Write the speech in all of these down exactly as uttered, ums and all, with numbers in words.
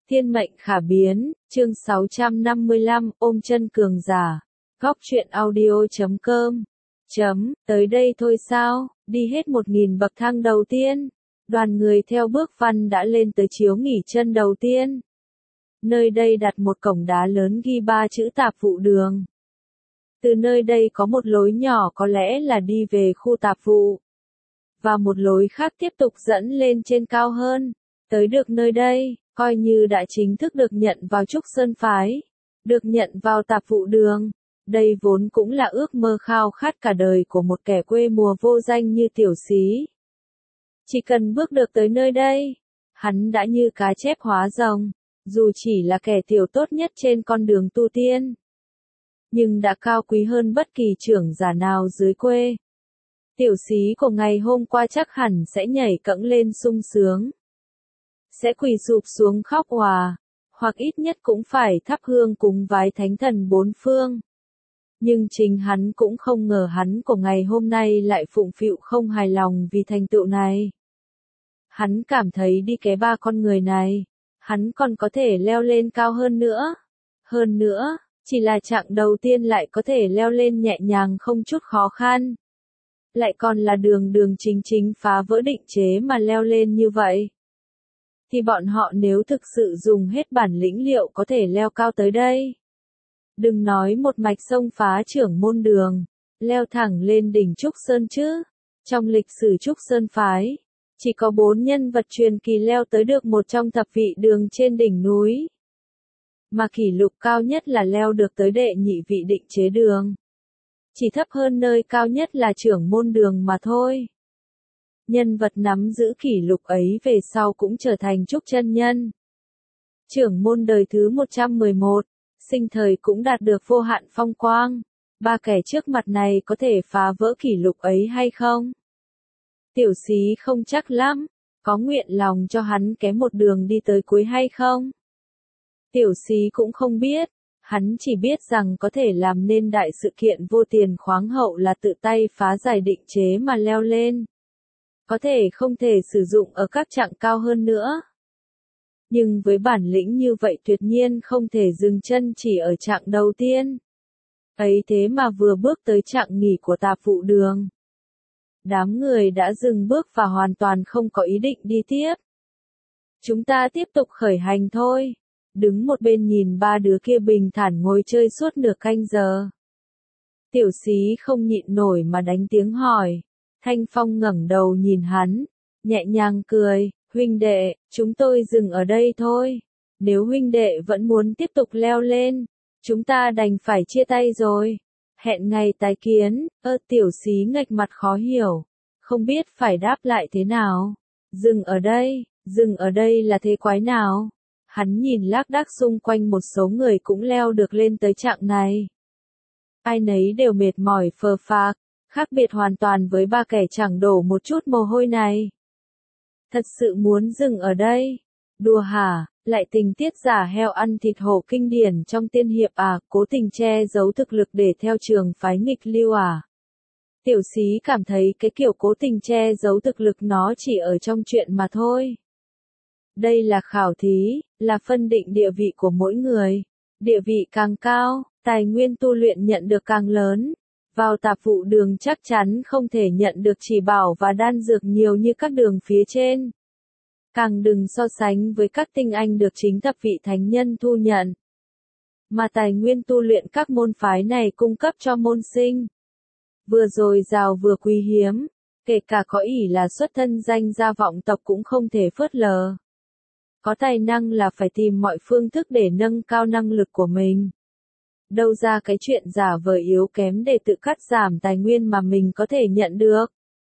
Thiên mệnh khả biến, chương sáu trăm năm mươi lăm, ôm chân cường giả. Góc truyện audio chấm com. Chấm, tới đây thôi sao, đi hết một nghìn bậc thang đầu tiên. Đoàn người theo bước văn đã lên tới chiếu nghỉ chân đầu tiên. Nơi đây đặt một cổng đá lớn ghi ba chữ tạp vụ đường. Từ nơi đây có một lối nhỏ có lẽ là đi về khu tạp vụ. Và một lối khác tiếp tục dẫn lên trên cao hơn. Tới được nơi đây, coi như đã chính thức được nhận vào Trúc Sơn Phái. Được nhận vào tạp vụ đường. Đây vốn cũng là ước mơ khao khát cả đời của một kẻ quê mùa vô danh như Tiểu Xí. Chỉ cần bước được tới nơi đây, hắn đã như cá chép hóa rồng, dù chỉ là kẻ tiểu tốt nhất trên con đường tu tiên. Nhưng đã cao quý hơn bất kỳ trưởng giả nào dưới quê. Tiểu Xí của ngày hôm qua chắc hẳn sẽ nhảy cẫng lên sung sướng. Sẽ quỳ sụp xuống khóc òa, hoặc ít nhất cũng phải thắp hương cúng vái thánh thần bốn phương. Nhưng chính hắn cũng không ngờ hắn của ngày hôm nay lại phụng phịu không hài lòng vì thành tựu này. Hắn cảm thấy đi ké ba con người này, hắn còn có thể leo lên cao hơn nữa. Hơn nữa, chỉ là chặng đầu tiên lại có thể leo lên nhẹ nhàng không chút khó khăn. Lại còn là đường đường chính chính phá vỡ định chế mà leo lên như vậy. Thì bọn họ nếu thực sự dùng hết bản lĩnh liệu có thể leo cao tới đây. Đừng nói một mạch xông phá trưởng môn đường, leo thẳng lên đỉnh Trúc Sơn chứ. Trong lịch sử Trúc Sơn Phái, chỉ có bốn nhân vật truyền kỳ leo tới được một trong thập vị đường trên đỉnh núi. Mà kỷ lục cao nhất là leo được tới đệ nhị vị định chế đường. Chỉ thấp hơn nơi cao nhất là trưởng môn đường mà thôi. Nhân vật nắm giữ kỷ lục ấy về sau cũng trở thành Trúc chân nhân. Trưởng môn đời thứ một trăm mười một, sinh thời cũng đạt được vô hạn phong quang. Ba kẻ trước mặt này có thể phá vỡ kỷ lục ấy hay không? Tiểu Xí không chắc lắm, có nguyện lòng cho hắn ké một đường đi tới cuối hay không? Tiểu Xí cũng không biết, hắn chỉ biết rằng có thể làm nên đại sự kiện vô tiền khoáng hậu là tự tay phá giải định chế mà leo lên. Có thể không thể sử dụng ở các chặng cao hơn nữa. Nhưng với bản lĩnh như vậy tuyệt nhiên không thể dừng chân chỉ ở chặng đầu tiên. Ấy thế mà vừa bước tới chặng nghỉ của tạp vụ đường. Đám người đã dừng bước và hoàn toàn không có ý định đi tiếp. Chúng ta tiếp tục khởi hành thôi. Đứng một bên nhìn ba đứa kia bình thản ngồi chơi suốt nửa canh giờ. Tiểu Xí không nhịn nổi mà đánh tiếng hỏi. Thanh Phong ngẩng đầu nhìn hắn, nhẹ nhàng cười, huynh đệ, chúng tôi dừng ở đây thôi. Nếu huynh đệ vẫn muốn tiếp tục leo lên, chúng ta đành phải chia tay rồi. Hẹn ngày tái kiến. Ơ Tiểu Xí nghệch mặt khó hiểu, không biết phải đáp lại thế nào. Dừng ở đây, dừng ở đây là thế quái nào? Hắn nhìn lác đác xung quanh một số người cũng leo được lên tới chặng này. Ai nấy đều mệt mỏi phờ phạc, khác biệt hoàn toàn với ba kẻ chẳng đổ một chút mồ hôi này. Thật sự muốn dừng ở đây? Đùa hả, lại tình tiết giả heo ăn thịt hổ kinh điển trong tiên hiệp à, cố tình che giấu thực lực để theo trường phái nghịch lưu à. Tiểu Xí cảm thấy cái kiểu cố tình che giấu thực lực nó chỉ ở trong chuyện mà thôi. Đây là khảo thí, là phân định địa vị của mỗi người. Địa vị càng cao, tài nguyên tu luyện nhận được càng lớn. Vào tạp vụ đường chắc chắn không thể nhận được chỉ bảo và đan dược nhiều như các đường phía trên. Càng đừng so sánh với các tinh anh được chính thập vị thánh nhân thu nhận. Mà tài nguyên tu luyện các môn phái này cung cấp cho môn sinh. Vừa dồi dào vừa quý hiếm, kể cả có ỷ là xuất thân danh gia vọng tộc cũng không thể phớt lờ. Có tài năng là phải tìm mọi phương thức để nâng cao năng lực của mình. Đâu ra cái chuyện giả vờ yếu kém để tự cắt giảm tài nguyên mà mình có thể nhận được.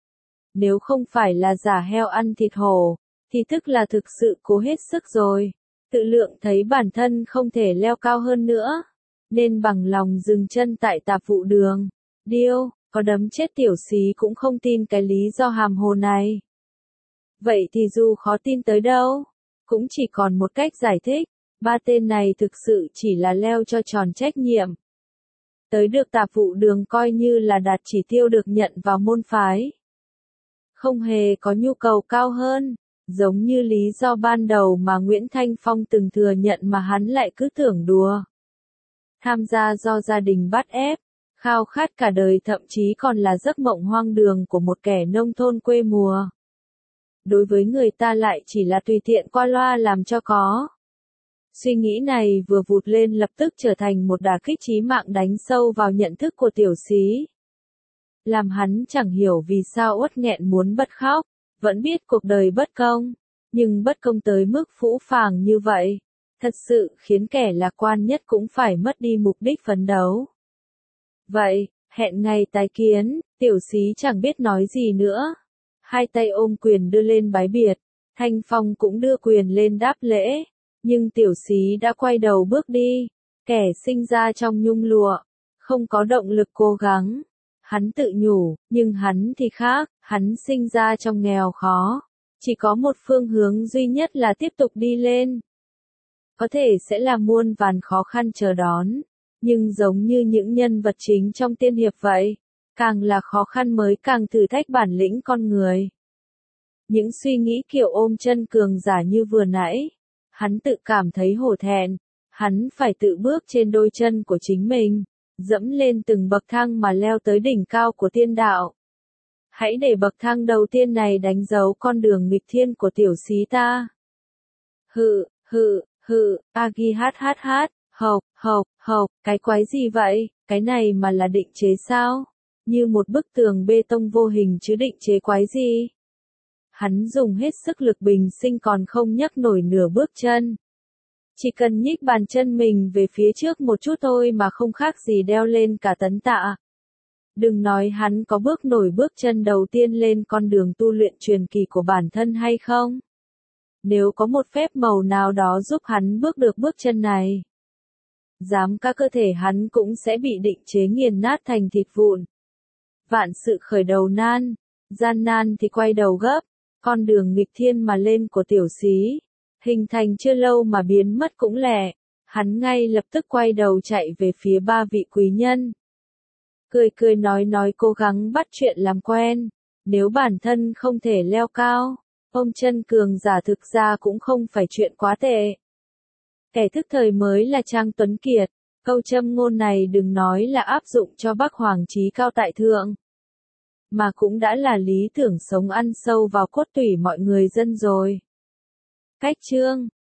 Nếu không phải là giả heo ăn thịt hổ, thì tức là thực sự cố hết sức rồi. Tự lượng thấy bản thân không thể leo cao hơn nữa, nên bằng lòng dừng chân tại tạp vụ đường. Điêu, có đấm chết Tiểu Xí cũng không tin cái lý do hàm hồ này. Vậy thì dù khó tin tới đâu, cũng chỉ còn một cách giải thích. Ba tên này thực sự chỉ là leo cho tròn trách nhiệm. Tới được tạp vụ đường coi như là đạt chỉ tiêu được nhận vào môn phái. Không hề có nhu cầu cao hơn, Giống như lý do ban đầu mà Nguyễn Thanh Phong từng thừa nhận mà hắn lại cứ tưởng đùa. Tham gia do gia đình bắt ép, khao khát cả đời thậm chí còn là giấc mộng hoang đường của một kẻ nông thôn quê mùa. Đối với người ta lại chỉ là tùy tiện qua loa làm cho có. Suy nghĩ này vừa vụt lên lập tức trở thành một đả kích chí mạng đánh sâu vào nhận thức của tiểu xí. Làm hắn chẳng hiểu vì sao uất nghẹn muốn bật khóc, vẫn biết cuộc đời bất công, nhưng bất công tới mức phũ phàng như vậy, thật sự khiến kẻ lạc quan nhất cũng phải mất đi mục đích phấn đấu. Vậy, hẹn ngày tái kiến, tiểu xí chẳng biết nói gì nữa. Hai tay ôm quyền đưa lên bái biệt, Thanh Phong cũng đưa quyền lên đáp lễ, nhưng tiểu xí đã quay đầu bước đi, kẻ sinh ra trong nhung lụa, không có động lực cố gắng. Hắn tự nhủ, nhưng hắn thì khác, hắn sinh ra trong nghèo khó, chỉ có một phương hướng duy nhất là tiếp tục đi lên. Có thể sẽ là muôn vàn khó khăn chờ đón, nhưng giống như những nhân vật chính trong tiên hiệp vậy, càng là khó khăn mới càng thử thách bản lĩnh con người. Những suy nghĩ kiểu ôm chân cường giả như vừa nãy, hắn tự cảm thấy hổ thẹn, hắn phải tự bước trên đôi chân của chính mình, dẫm lên từng bậc thang mà leo tới đỉnh cao của tiên đạo. Hãy để bậc thang đầu tiên này đánh dấu con đường nghịch thiên của tiểu xí ta. Hự, hự, hự, Agi hát hát hát, hộc, hộc, hộc, cái quái gì vậy, cái này mà là định chế sao? Như một bức tường bê tông vô hình chứ định chế quái gì? Hắn dùng hết sức lực bình sinh còn không nhấc nổi nửa bước chân. Chỉ cần nhích bàn chân mình về phía trước một chút thôi mà không khác gì đeo lên cả tấn tạ. Đừng nói hắn có bước nổi bước chân đầu tiên lên con đường tu luyện truyền kỳ của bản thân hay không. Nếu có một phép màu nào đó giúp hắn bước được bước chân này, dám các cơ thể hắn cũng sẽ bị định chế nghiền nát thành thịt vụn. Vạn sự khởi đầu nan, gian nan thì quay đầu gấp, con đường nghịch thiên mà lên của tiểu xí, hình thành chưa lâu mà biến mất cũng lẹ, hắn ngay lập tức quay đầu chạy về phía ba vị quý nhân. Cười cười nói nói cố gắng bắt chuyện làm quen, nếu bản thân không thể leo cao, ôm chân cường giả thực ra cũng không phải chuyện quá tệ. Kẻ thức thời mới là Trang Tuấn Kiệt, câu châm ngôn này đừng nói là áp dụng cho Bắc Hoàng trí cao tại thượng, mà cũng đã là lý tưởng sống ăn sâu vào cốt tủy mọi người dân rồi. Cách chương